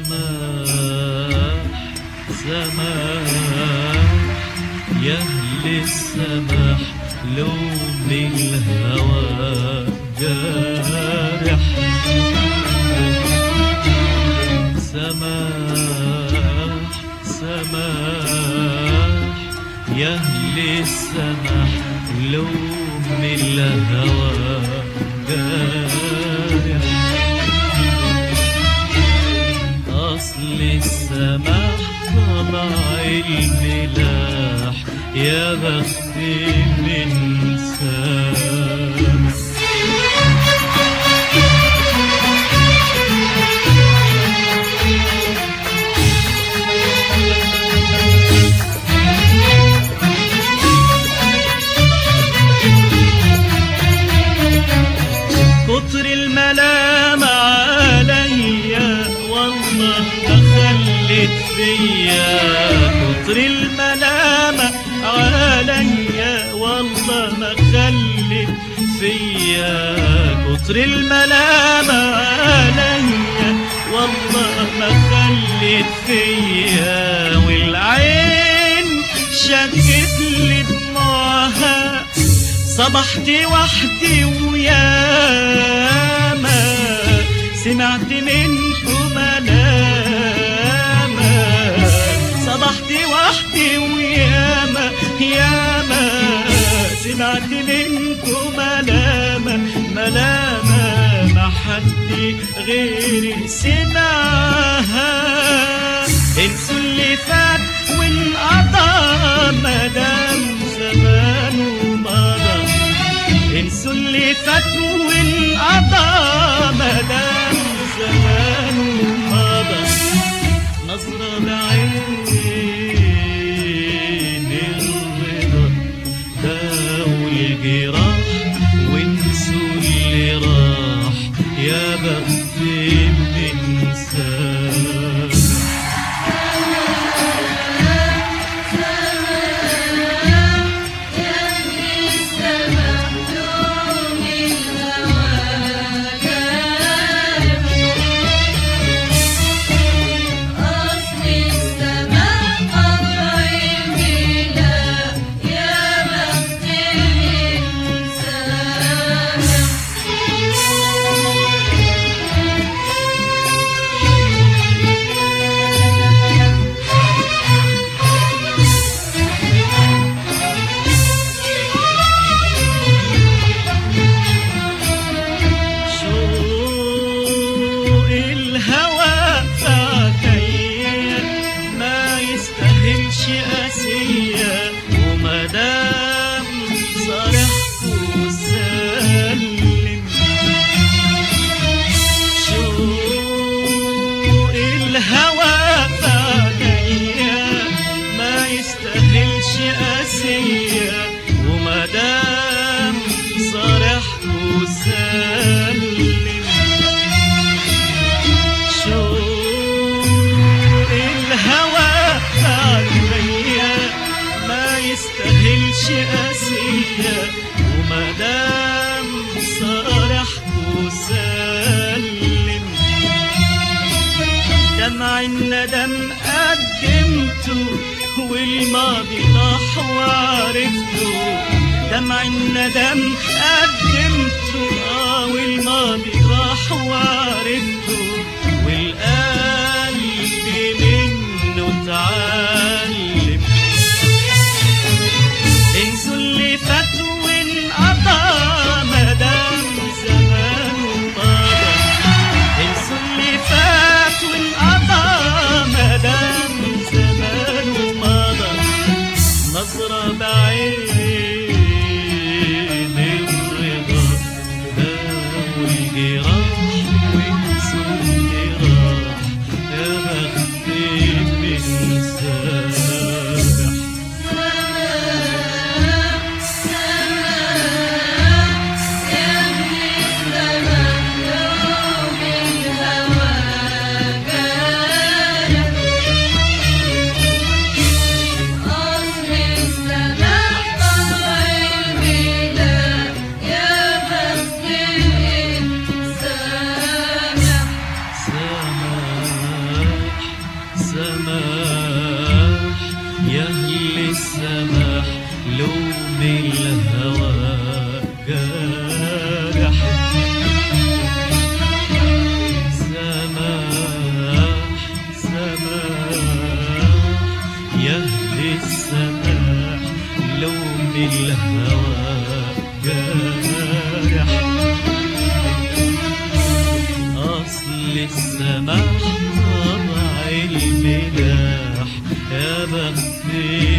سماح سماح يا أهل السماح، لوم الهوى جارح. سماح سماح يا أهل السماح، لوم الهوى جارح. أصل السماح طبع الملاح، يا بخت من سامح. كتر الملام عليا والله تخلت فيا، كتر الملام عليا والله ما خلت فيا، كتر الملام عليا والله ما خلت فيا. والعين شكت لي دموعها، صبحت وحدي وياما سمعت منكم ملاما، صبحت وحدي وياما ياما سمعت منكم ملاما، ملاما ما حد غيري سمعها. انسوا اللي فات وانقضى مدام زمانه مضى، انسوا اللي فات وانقضى مدام زمانه مضى. نظرة بعين الرضا داوي الجراح، وانسوا اللي راح يا بخت من سامح. أسية ومدام صرحت وسلم، شوق الهوى فعليا ما يستاهلش أسية ومدام صرحت وسلم. شوق الهوى فعليا ما يستاهلش أسية ومدام صرحت وسلم. دمع الندم قدمته والماضي راح وعرفته، دمع الندم قدمته والماضي راح وعرفته، والقلب منه اتعلم. انسوا اللي فات وانقضى مدام زمانه مضى، انسوا اللي فات وانقضى مدام زمانه مضى. نظرة بعين الرضا داوي الجراح، وانسوا اللي السماح يا أهل السماح لوم الهوى جارح. سماح سماح يا أهل السماح لوم الهوى جارح. أصل السماح طبع الملاح يا بختي